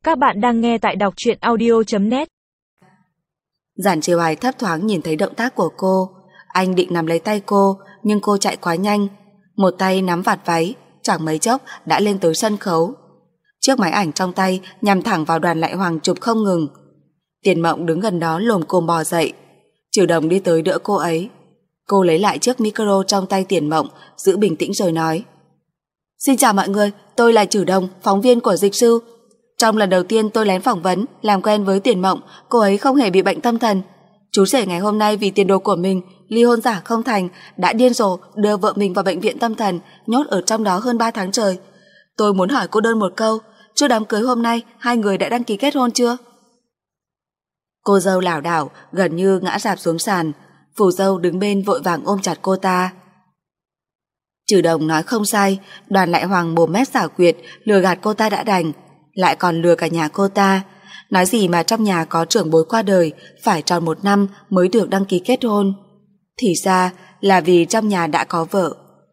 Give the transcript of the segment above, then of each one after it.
Các bạn đang nghe tại đọc truyện audio.net. Giản Trì Hoài thấp thoáng nhìn thấy động tác của cô. Anh định nắm lấy tay cô, nhưng cô chạy quá nhanh. Một tay nắm vạt váy, chẳng mấy chốc đã lên tới sân khấu. Chiếc máy ảnh trong tay nhằm thẳng vào Đoàn Lại Hoàng chụp không ngừng. Tiền Mộng đứng gần đó lồm cồm bò dậy. Trừ Đồng đi tới đỡ cô ấy. Cô lấy lại chiếc micro trong tay Tiền Mộng, giữ bình tĩnh rồi nói: "Xin chào mọi người, tôi là Trừ Đồng, phóng viên của Dịch Sư. Trong lần đầu tiên tôi lén phỏng vấn, làm quen với Tiền Mộng, cô ấy không hề bị bệnh tâm thần. Chú rể ngày hôm nay vì tiền đồ của mình, ly hôn giả không thành, đã điên rồ đưa vợ mình vào bệnh viện tâm thần, nhốt ở trong đó hơn 3 tháng trời. Tôi muốn hỏi cô đơn một câu, trước đám cưới hôm nay, hai người đã đăng ký kết hôn chưa?" Cô dâu lảo đảo, gần như ngã rạp xuống sàn. Phù dâu đứng bên vội vàng ôm chặt cô ta. Trừ Đồng nói không sai, Đoàn Lại Hoàng mồm mép xảo quyệt, lừa gạt cô ta đã đành, lại còn lừa cả nhà cô ta. Nói gì mà trong nhà có trưởng bối qua đời, phải tròn 1 năm mới được đăng ký kết hôn. Thì ra là vì trong nhà đã có vợ.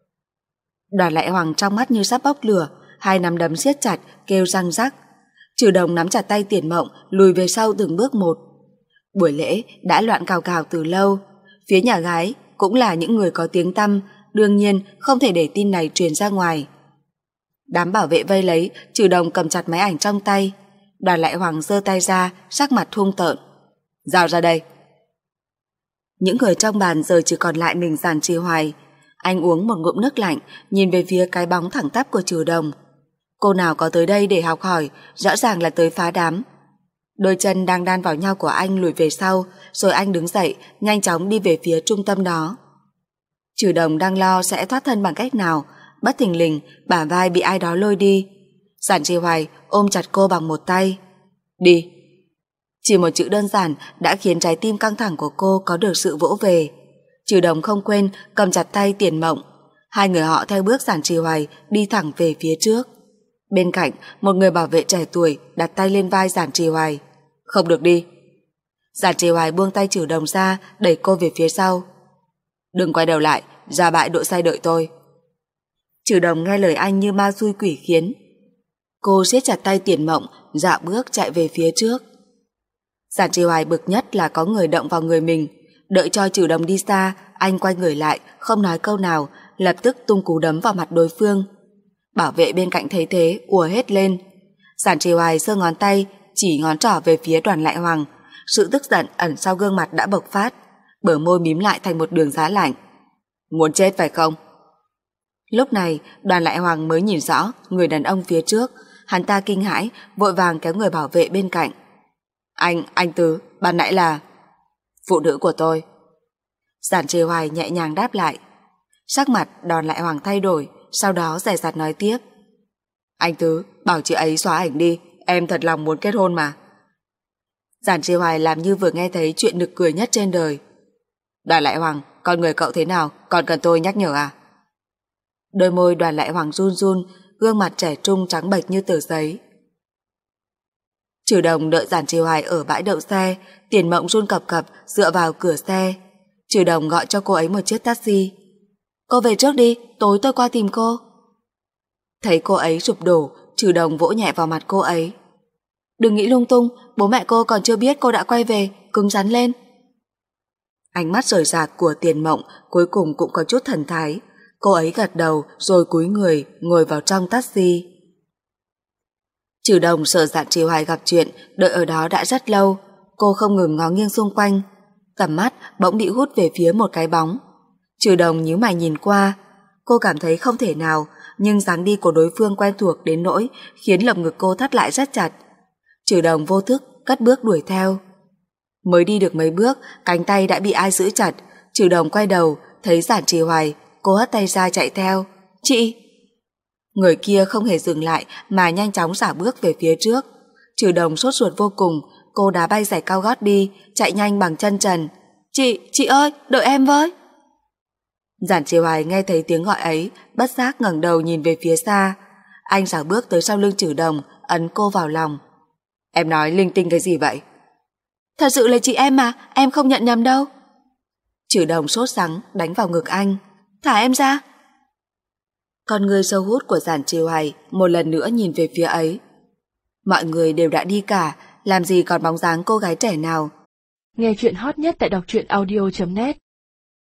Đoàn Lại Hoàng trong mắt như sắp bốc lửa, hai nắm đấm siết chặt, kêu răng rắc. Trừ Đồng nắm chặt tay Tiền Mộng, lùi về sau từng bước một. Buổi lễ đã loạn cào cào từ lâu. Phía nhà gái cũng là những người có tiếng tăm, đương nhiên không thể để tin này truyền ra ngoài. Đám bảo vệ vây lấy, Trừ Đồng cầm chặt máy ảnh trong tay. Đoàn Lại Hoàng giơ tay ra, sắc mặt hung tợn: "Giao ra đây." Những người trong bàn giờ chỉ còn lại mình Giản Trì Hoài. Anh uống một ngụm nước lạnh, nhìn về phía cái bóng thẳng tắp của Trừ Đồng. Cô nào có tới đây để học hỏi, rõ ràng là tới phá đám. Đôi chân đang đan vào nhau của anh lùi về sau, rồi anh đứng dậy, nhanh chóng đi về phía trung tâm đó. Trừ Đồng đang lo sẽ thoát thân bằng cách nào, bất thình lình bả vai bị ai đó lôi đi. Giản Trì Hoài ôm chặt cô bằng một tay. "Đi." Chỉ một chữ đơn giản đã khiến trái tim căng thẳng của cô có được sự vỗ về. Trừ Đồng không quên cầm chặt tay Tiền Mộng. Hai người họ theo bước Giản Trì Hoài đi thẳng về phía trước. Bên cạnh, một người bảo vệ trẻ tuổi đặt tay lên vai Giản Trì Hoài. "Không được đi." Giản Trì Hoài buông tay Trừ Đồng ra, đẩy cô về phía sau. "Đừng quay đầu lại, ra bãi đỗ xe đợi tôi." Trừ Đồng nghe lời anh như ma xui quỷ khiến. Cô siết chặt tay Tiền Mộng, dạo bước chạy về phía trước. Giản Trì Hoài bực nhất là có người động vào người mình. Đợi cho Trừ Đồng đi xa, anh quay người lại, không nói câu nào, lập tức tung cú đấm vào mặt đối phương. Bảo vệ bên cạnh thấy thế ùa hết lên. Giản Trì Hoài giơ ngón tay chỉ ngón trỏ về phía Đoàn Lại Hoàng. Sự tức giận ẩn sau gương mặt đã bộc phát, bờ môi mím lại thành một đường giá lạnh. "Muốn chết phải không?" Lúc này Đoàn Lại Hoàng mới nhìn rõ người đàn ông phía trước. Hắn ta kinh hãi, vội vàng kéo người bảo vệ bên cạnh. Anh Tứ, ban nãy là..." "Phụ nữ của tôi." Giản Trì Hoài nhẹ nhàng đáp lại. Sắc mặt Đoàn Lại Hoàng thay đổi, sau đó dè dặt nói tiếp: "Anh Tứ, bảo chị ấy xóa ảnh đi, em thật lòng muốn kết hôn mà." Giản Trì Hoài làm như vừa nghe thấy chuyện nực cười nhất trên đời. "Đoàn Lại Hoàng, con người cậu thế nào, còn cần tôi nhắc nhở à?" Đôi môi Đoàn Lại Hoàng run run, gương mặt trẻ trung trắng bệch như tờ giấy. Trừ Đồng đợi Giản Trì Hoài ở bãi đậu xe. Tiền Mộng run cập cập dựa vào cửa xe. Trừ Đồng gọi cho cô ấy một chiếc taxi. "Cô về trước đi, tối tôi qua tìm cô." Thấy cô ấy sụp đổ, Trừ Đồng vỗ nhẹ vào mặt cô ấy. "Đừng nghĩ lung tung, bố mẹ cô còn chưa biết cô đã quay về, cứng rắn lên." Ánh mắt rời rạc của Tiền Mộng cuối cùng cũng có chút thần thái. Cô ấy gật đầu rồi cúi người ngồi vào trong taxi. Trừ Đồng sợ Giản Trì Hoài gặp chuyện, đợi ở đó đã rất lâu. Cô không ngừng ngó nghiêng xung quanh. Tầm mắt bỗng bị hút về phía một cái bóng. Trừ Đồng nhíu mày nhìn qua. Cô cảm thấy không thể nào, nhưng dáng đi của đối phương quen thuộc đến nỗi khiến lồng ngực cô thắt lại rất chặt. Trừ Đồng vô thức cất bước đuổi theo. Mới đi được mấy bước, cánh tay đã bị ai giữ chặt. Trừ Đồng quay đầu, thấy Giản Trì Hoài. Cô hất tay ra chạy theo. "Chị!" Người kia không hề dừng lại mà nhanh chóng xả bước về phía trước. Trừ Đồng sốt ruột vô cùng. Cô đá bay giày cao gót đi, chạy nhanh bằng chân trần. Chị ơi, đợi em với." Giản Trì Hoài nghe thấy tiếng gọi ấy, bất giác ngẩng đầu nhìn về phía xa. Anh xả bước tới sau lưng Trừ Đồng, ấn cô vào lòng. "Em nói linh tinh cái gì vậy?" "Thật sự là chị em mà, em không nhận nhầm đâu." Trừ Đồng sốt sắng đánh vào ngực anh. "Thả em ra." Con người sâu hút của Giản Trì Hoài một lần nữa nhìn về phía ấy. Mọi người đều đã đi cả, làm gì còn bóng dáng cô gái trẻ nào. Nghe chuyện hot nhất tại đọc truyện audio.net